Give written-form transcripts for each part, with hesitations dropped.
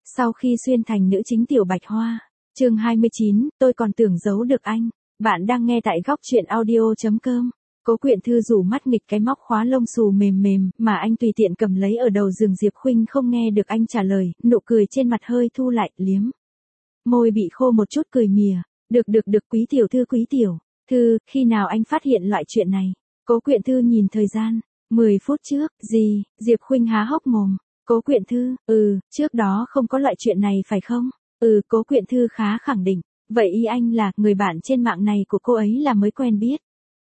Sau khi xuyên thành nữ chính Tiểu Bạch Hoa, chương 29, tôi còn tưởng giấu được anh. Bạn đang nghe tại góc truyện audio.com. Cố Quyện Thư rủ mắt nghịch cái móc khóa lông xù mềm mềm mà anh tùy tiện cầm lấy ở đầu giường. Diệp Khuynh không nghe được anh trả lời, nụ cười trên mặt hơi thu lại, liếm. Môi bị khô một chút cười mỉa. Được quý tiểu thư, khi nào anh phát hiện loại chuyện này? Cố Quyện Thư nhìn thời gian, 10 phút trước, gì? Diệp Khuynh há hốc mồm. Cố Quyện Thư, trước đó không có loại chuyện này phải không? Cố Quyện Thư khá khẳng định. Vậy ý anh là, người bạn trên mạng này của cô ấy là mới quen biết.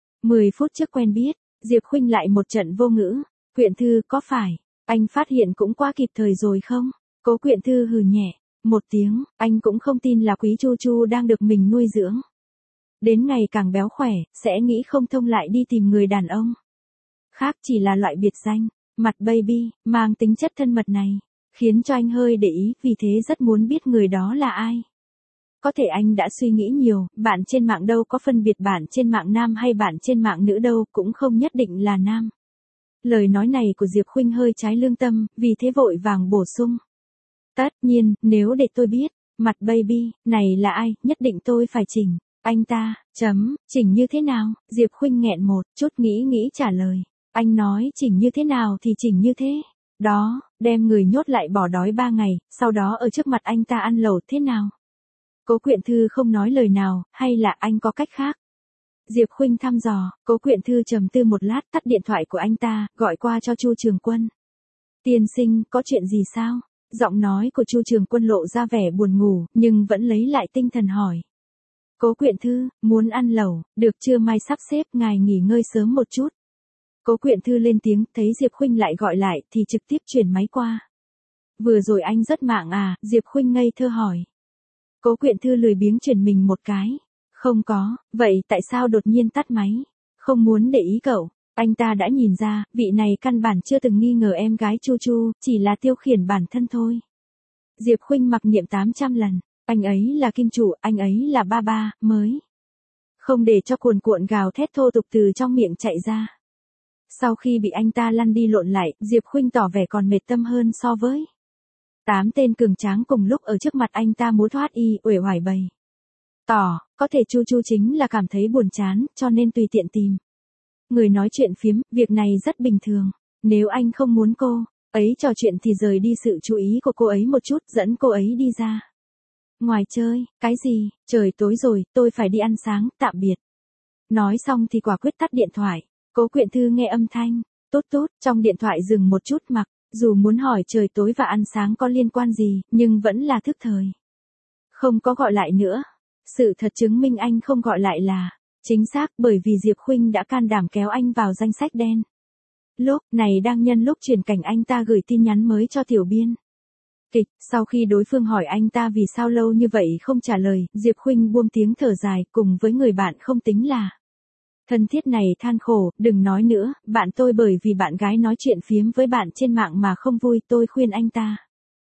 10 phút trước quen biết, Diệp Khuynh lại một trận vô ngữ. Quyện Thư, có phải, anh phát hiện cũng quá kịp thời rồi không? Cố Quyện Thư hừ nhẹ, một tiếng, anh cũng không tin là Quý Chu Chu đang được mình nuôi dưỡng. Đến ngày càng béo khỏe, sẽ nghĩ không thông lại đi tìm người đàn ông khác, chỉ là loại biệt danh, mặt baby, mang tính chất thân mật này, khiến cho anh hơi để ý, vì thế rất muốn biết người đó là ai. Có thể anh đã suy nghĩ nhiều, bạn trên mạng đâu có phân biệt bạn trên mạng nam hay bạn trên mạng nữ đâu, cũng không nhất định là nam. Lời nói này của Diệp Khuynh hơi trái lương tâm, vì thế vội vàng bổ sung. Tất nhiên, nếu để tôi biết, mặt baby, này là ai, nhất định tôi phải chỉnh. Anh ta, chỉnh như thế nào? Diệp Khuynh nghẹn một chút nghĩ trả lời. Anh nói chỉnh như thế nào thì chỉnh như thế. Đó, đem người nhốt lại bỏ đói 3 ngày, sau đó ở trước mặt anh ta ăn lẩu thế nào? Cố Quyện Thư không nói lời nào, hay là anh có cách khác? Diệp Khuynh thăm dò, Cố Quyện Thư trầm tư một lát, tắt điện thoại của anh ta, gọi qua cho Chu Trường Quân. Tiên sinh, có chuyện gì sao? Giọng nói của Chu Trường Quân lộ ra vẻ buồn ngủ, nhưng vẫn lấy lại tinh thần hỏi. Cố Quyện Thư, muốn ăn lẩu, được chưa, mai sắp xếp ngài nghỉ ngơi sớm một chút. Cố Quyện Thư lên tiếng, thấy Diệp Khuynh lại gọi lại thì trực tiếp chuyển máy qua. Vừa rồi anh rất mạng à? Diệp Khuynh ngây thơ hỏi. Cố Quyện Thư lười biếng chuyển mình một cái. Không có, vậy tại sao đột nhiên tắt máy? Không muốn để ý cậu. Anh ta đã nhìn ra, vị này căn bản chưa từng nghi ngờ em gái Chu Chu, chỉ là tiêu khiển bản thân thôi. Diệp Khuynh mặc niệm 800 lần. Anh ấy là kim chủ, anh ấy là ba, mới. Không để cho cuồn cuộn gào thét thô tục từ trong miệng chạy ra. Sau khi bị anh ta lăn đi lộn lại, Diệp Khuynh tỏ vẻ còn mệt tâm hơn so với 8 tên cường tráng cùng lúc ở trước mặt anh ta múa thoát y, uể oải bày có thể Chu Chu chính là cảm thấy buồn chán, cho nên tùy tiện tìm người nói chuyện phiếm, việc này rất bình thường. Nếu anh không muốn cô ấy trò chuyện thì rời đi sự chú ý của cô ấy một chút, dẫn cô ấy đi ra ngoài chơi. Cái gì? Trời tối rồi, tôi phải đi ăn sáng, tạm biệt. Nói xong thì quả quyết tắt điện thoại. Cố Quyện Thư nghe âm thanh tút trong điện thoại dừng một chút, mặc dù muốn hỏi trời tối và ăn sáng có liên quan gì, nhưng vẫn là thức thời. Không có gọi lại nữa. Sự thật chứng minh anh không gọi lại là chính xác, bởi vì Diệp Khuynh đã can đảm kéo anh vào danh sách đen. Lúc này đang nhân lúc chuyển cảnh anh ta gửi tin nhắn mới cho tiểu biên kịch. Sau khi đối phương hỏi anh ta vì sao lâu như vậy không trả lời, Diệp Khuynh buông tiếng thở dài, cùng với người bạn không tính là thân thiết này than khổ, đừng nói nữa, bạn tôi bởi vì bạn gái nói chuyện phiếm với bạn trên mạng mà không vui, tôi khuyên anh ta.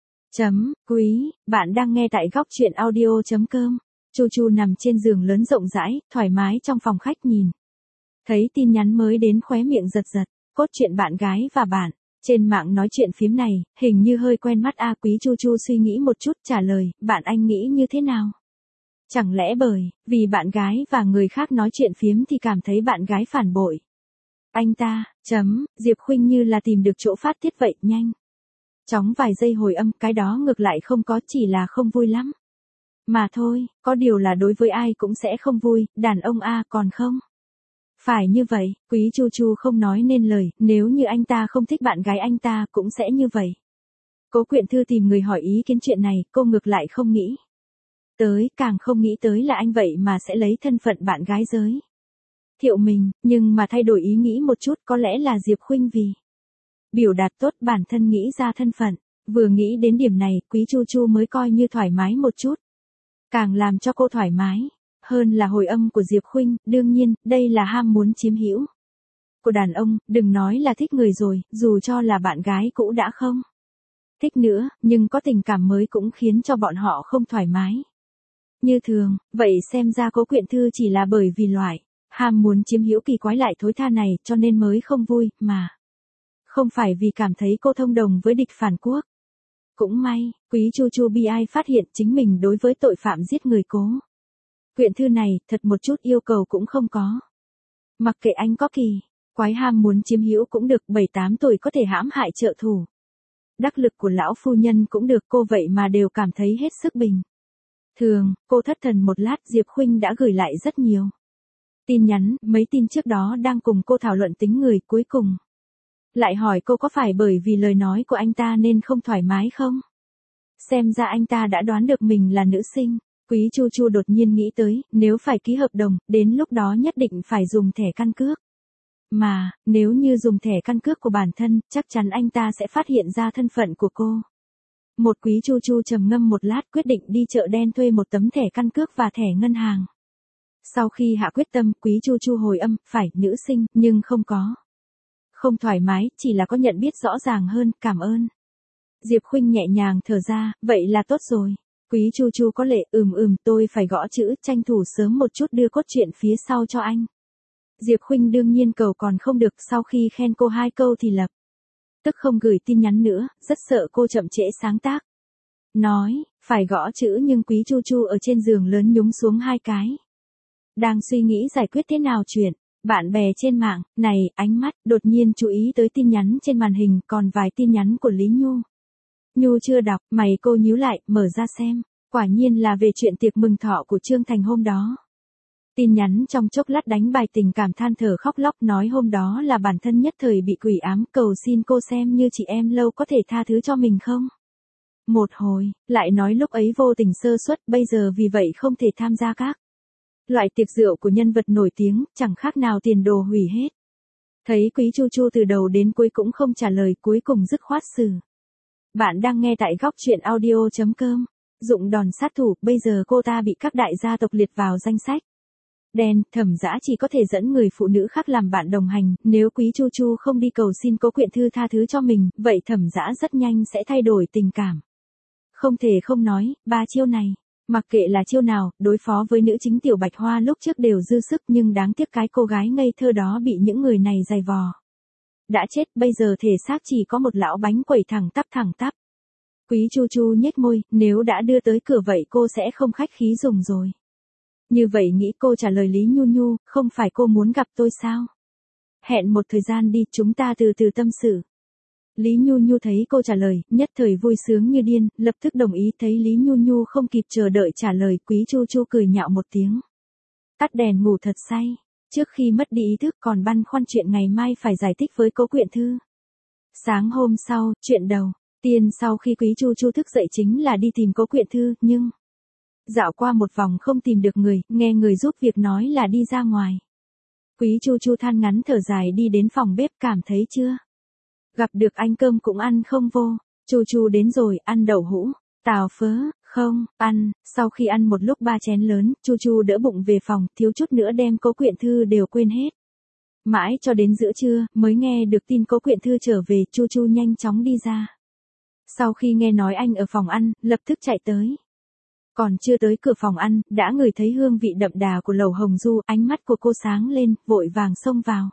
Quý, bạn đang nghe tại góc truyện audio.com. Chu Chu nằm trên giường lớn rộng rãi, thoải mái trong phòng khách nhìn. Thấy tin nhắn mới đến khóe miệng giật. Cốt truyện bạn gái và bạn trên mạng nói chuyện phiếm này, hình như hơi quen mắt a. Quý Chu Chu suy nghĩ một chút trả lời, bạn anh nghĩ như thế nào? Chẳng lẽ bởi vì bạn gái và người khác nói chuyện phiếm thì cảm thấy bạn gái phản bội anh ta? Diệp Khuynh như là tìm được chỗ phát tiết vậy, nhanh chóng vài giây hồi âm, cái đó ngược lại không có, chỉ là không vui lắm mà thôi, có điều là đối với ai cũng sẽ không vui, đàn ông a, còn không phải như vậy. Quý Chu Chu không nói nên lời, nếu như anh ta không thích bạn gái anh ta cũng sẽ như vậy. Cố Quyện Thư tìm người hỏi ý kiến chuyện này, cô ngược lại không nghĩ tới, càng không nghĩ tới là anh vậy mà sẽ lấy thân phận bạn gái giới thiệu mình, nhưng mà thay đổi ý nghĩ một chút, có lẽ là Diệp Khuynh vì biểu đạt tốt bản thân nghĩ ra thân phận. Vừa nghĩ đến điểm này, Quý Chu Chu mới coi như thoải mái một chút. Càng làm cho cô thoải mái hơn là hồi âm của Diệp Khuynh, đương nhiên, đây là ham muốn chiếm hữu của đàn ông, đừng nói là thích người rồi, dù cho là bạn gái cũ đã không thích nữa, nhưng có tình cảm mới cũng khiến cho bọn họ không thoải mái như thường. Vậy xem ra Cố Quyện Thư chỉ là bởi vì loại ham muốn chiếm hữu kỳ quái lại thối tha này cho nên mới không vui, mà không phải vì cảm thấy cô thông đồng với địch phản quốc. Cũng may, Quý Chu Chu bi ai phát hiện chính mình đối với tội phạm giết người cố. Quyển thư này, thật một chút yêu cầu cũng không có. Mặc kệ anh có kỳ, quái ham muốn chiếm hữu cũng được, 7-8 tuổi có thể hãm hại trợ thủ. Đắc lực của lão phu nhân cũng được, cô vậy mà đều cảm thấy hết sức bình thường. Cô thất thần một lát, Diệp Khuynh đã gửi lại rất nhiều tin nhắn, mấy tin trước đó đang cùng cô thảo luận tính người, cuối cùng lại hỏi cô có phải bởi vì lời nói của anh ta nên không thoải mái không? Xem ra anh ta đã đoán được mình là nữ sinh. Quý Chu Chu đột nhiên nghĩ tới, nếu phải ký hợp đồng, đến lúc đó nhất định phải dùng thẻ căn cước. Mà, nếu như dùng thẻ căn cước của bản thân, chắc chắn anh ta sẽ phát hiện ra thân phận của cô. Một Quý Chu Chu trầm ngâm một lát, quyết định đi chợ đen thuê một tấm thẻ căn cước và thẻ ngân hàng. Sau khi hạ quyết tâm, Quý Chu Chu hồi âm, phải, nữ sinh, nhưng không có. Không thoải mái, chỉ là có nhận biết rõ ràng hơn, cảm ơn. Diệp Khuynh nhẹ nhàng thở ra, vậy là tốt rồi. Quý Chu Chu có lệ, tôi phải gõ chữ, tranh thủ sớm một chút đưa cốt truyện phía sau cho anh. Diệp Khuynh đương nhiên cầu còn không được, sau khi khen cô 2 câu thì lập tức không gửi tin nhắn nữa, rất sợ cô chậm trễ sáng tác. Nói, phải gõ chữ nhưng Quý Chu Chu ở trên giường lớn nhúng xuống 2 cái. Đang suy nghĩ giải quyết thế nào chuyện, bạn bè trên mạng, này, ánh mắt, đột nhiên chú ý tới tin nhắn trên màn hình, còn vài tin nhắn của Lý Nhu. Nhu chưa đọc, mày cô nhíu lại, mở ra xem, quả nhiên là về chuyện tiệc mừng thọ của Trương Thành hôm đó. Tin nhắn trong chốc lát đánh bài tình cảm, than thở khóc lóc, nói hôm đó là bản thân nhất thời bị quỷ ám, cầu xin cô xem như chị em lâu có thể tha thứ cho mình không. Một hồi, lại nói lúc ấy vô tình sơ suất, bây giờ vì vậy không thể tham gia các loại tiệc rượu của nhân vật nổi tiếng, chẳng khác nào tiền đồ hủy hết. Thấy Quý Chu Chu từ đầu đến cuối cũng không trả lời, cuối cùng dứt khoát xử. Bạn đang nghe tại góc truyện audio.com. Dụng đòn sát thủ, bây giờ cô ta bị các đại gia tộc liệt vào danh sách đen, Thẩm Dã chỉ có thể dẫn người phụ nữ khác làm bạn đồng hành, nếu Quý Chu Chu không đi cầu xin Cố Quyện Thư tha thứ cho mình, vậy Thẩm Dã rất nhanh sẽ thay đổi tình cảm. Không thể không nói, 3 chiêu này, mặc kệ là chiêu nào, đối phó với nữ chính Tiểu Bạch Hoa lúc trước đều dư sức, nhưng đáng tiếc cái cô gái ngây thơ đó bị những người này giày vò. Đã chết, bây giờ thể xác chỉ có một lão bánh quẩy thẳng tắp. Quý Chu Chu nhếch môi, nếu đã đưa tới cửa vậy cô sẽ không khách khí dùng rồi. Như vậy nghĩ, cô trả lời Lý Nhu Nhu, không phải cô muốn gặp tôi sao? Hẹn một thời gian đi, chúng ta từ từ tâm sự. Lý Nhu Nhu thấy cô trả lời, nhất thời vui sướng như điên, lập tức đồng ý. Thấy Lý Nhu Nhu không kịp chờ đợi trả lời, Quý Chu Chu cười nhạo một tiếng. Tắt đèn ngủ thật say. Trước khi mất đi ý thức còn băn khoăn chuyện ngày mai phải giải thích với Cố Quyện Thư. Sáng hôm sau, chuyện đầu tiên sau khi Quý Chu Chu thức dậy chính là đi tìm Cố Quyện Thư, nhưng dạo qua một vòng không tìm được người, nghe người giúp việc nói là đi ra ngoài. Quý Chu Chu than ngắn thở dài đi đến phòng bếp, cảm thấy chưa gặp được anh cơm cũng ăn không vô. Chu Chu đến rồi, ăn đậu hũ, tàu phớ, không, ăn. Sau khi ăn một lúc 3 chén lớn, Chu Chu đỡ bụng về phòng, thiếu chút nữa đem Cố Quyện Thư đều quên hết. Mãi cho đến giữa trưa, mới nghe được tin Cố Quyện Thư trở về, Chu Chu nhanh chóng đi ra. Sau khi nghe nói anh ở phòng ăn, lập tức chạy tới. Còn chưa tới cửa phòng ăn, đã ngửi thấy hương vị đậm đà của lẩu hồng du, ánh mắt của cô sáng lên, vội vàng xông vào.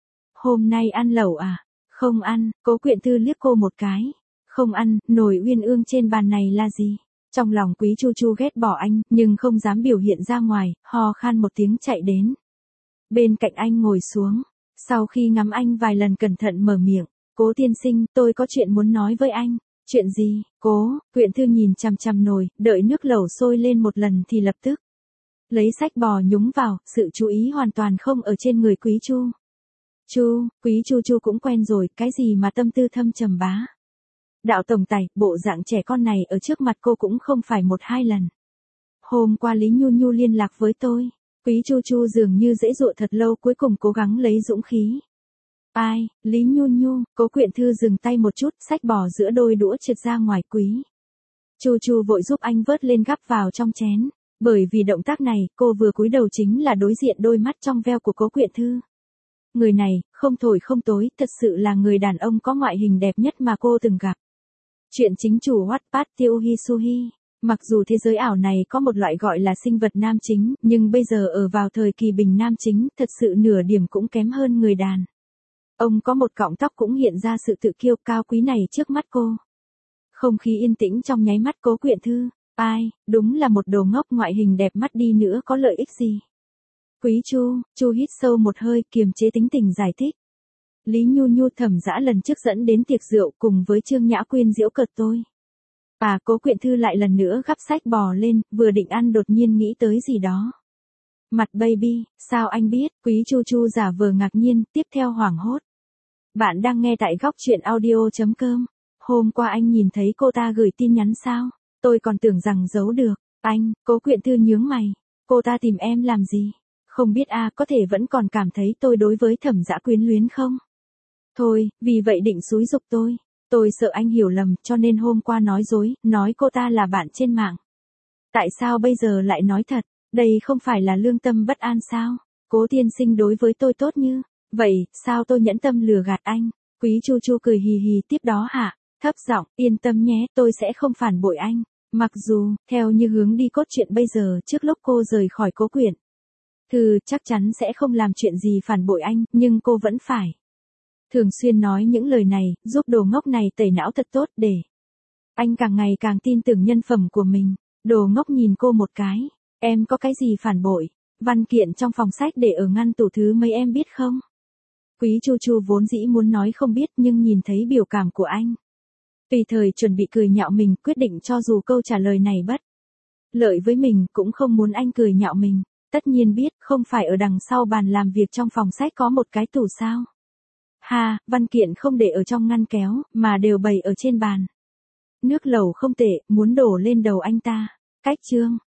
Hôm nay ăn lẩu à? Không ăn. Cố Quyện Thư liếc cô một cái. Không ăn, nồi uyên ương trên bàn này là gì? Trong lòng Quý Chu Chu ghét bỏ anh, nhưng không dám biểu hiện ra ngoài, ho khan một tiếng chạy đến bên cạnh anh ngồi xuống. Sau khi ngắm anh vài lần cẩn thận mở miệng, Cố tiên sinh, tôi có chuyện muốn nói với anh. Chuyện gì? Cố Quyện Thư nhìn chằm chằm nồi, đợi nước lẩu sôi lên một lần thì lập tức lấy sách bò nhúng vào, sự chú ý hoàn toàn không ở trên người Quý Chu. Quý Chu Chu cũng quen rồi, cái gì mà tâm tư thâm trầm bá đạo tổng tài, bộ dạng trẻ con này ở trước mặt cô cũng không phải 1-2 lần. Hôm qua Lý Nhu Nhu liên lạc với tôi. Quý Chu Chu dường như dễ dụa thật lâu, cuối cùng cố gắng lấy dũng khí. Ai, Lý Nhu Nhu? Cố Quyện Thư dừng tay một chút, sách bò giữa đôi đũa trượt ra ngoài. Quý Chu Chu vội giúp anh vớt lên gắp vào trong chén. Bởi vì động tác này, cô vừa cúi đầu chính là đối diện đôi mắt trong veo của Cố Quyện Thư. Người này, không thổi không tối, thật sự là người đàn ông có ngoại hình đẹp nhất mà cô từng gặp. Chuyện chính chủ Wattpad Tiêu Hisuhi. Mặc dù thế giới ảo này có một loại gọi là sinh vật nam chính, nhưng bây giờ ở vào thời kỳ bình nam chính, thật sự nửa điểm cũng kém hơn người đàn ông có một cọng tóc cũng hiện ra sự tự kiêu cao quý này trước mắt cô. Không khí yên tĩnh trong nháy mắt. Cố Quyện Thư, ai, đúng là một đồ ngốc, ngoại hình đẹp mắt đi nữa có lợi ích gì. Quý Chu hít sâu một hơi kiềm chế tính tình giải thích. Lý Nhu Nhu Thẩm Dã lần trước dẫn đến tiệc rượu cùng với Trương Nhã Quyên giễu cợt tôi. Cố Quyện Thư lại lần nữa gắp sách bò lên, vừa định ăn đột nhiên nghĩ tới gì đó. Mặt baby, sao anh biết? Quý Chu giả vờ ngạc nhiên, tiếp theo hoảng hốt. Bạn đang nghe tại góc truyện audio.com. Hôm qua anh nhìn thấy cô ta gửi tin nhắn sao? Tôi còn tưởng rằng giấu được. Anh, Cố Quyện Thư nhướng mày. Cô ta tìm em làm gì? Không biết có thể vẫn còn cảm thấy tôi đối với Thẩm Dã quyến luyến không? Thôi, vì vậy định xúi giục tôi. Tôi sợ anh hiểu lầm, cho nên hôm qua nói dối, nói cô ta là bạn trên mạng. Tại sao bây giờ lại nói thật? Đây không phải là lương tâm bất an sao? Cố tiên sinh đối với tôi tốt như vậy, sao tôi nhẫn tâm lừa gạt anh? Quý Chu cười hì hì tiếp đó thấp giọng, yên tâm nhé, tôi sẽ không phản bội anh. Mặc dù, theo như hướng đi cốt truyện bây giờ, trước lúc cô rời khỏi Cố Quyện Thư chắc chắn sẽ không làm chuyện gì phản bội anh, nhưng cô vẫn phải thường xuyên nói những lời này, giúp đồ ngốc này tẩy não thật tốt để anh càng ngày càng tin tưởng nhân phẩm của mình. Đồ ngốc nhìn cô một cái. Em có cái gì phản bội? Văn kiện trong phòng sách để ở ngăn tủ thứ mấy em biết không? Quý Chu vốn dĩ muốn nói không biết nhưng nhìn thấy biểu cảm của anh. Vì thời chuẩn bị cười nhạo mình, quyết định cho dù câu trả lời này bất lợi với mình cũng không muốn anh cười nhạo mình. Tất nhiên biết, không phải ở đằng sau bàn làm việc trong phòng sách có một cái tủ sao? Văn kiện không để ở trong ngăn kéo, mà đều bày ở trên bàn. Nước lẩu không tệ, muốn đổ lên đầu anh ta. Cách chương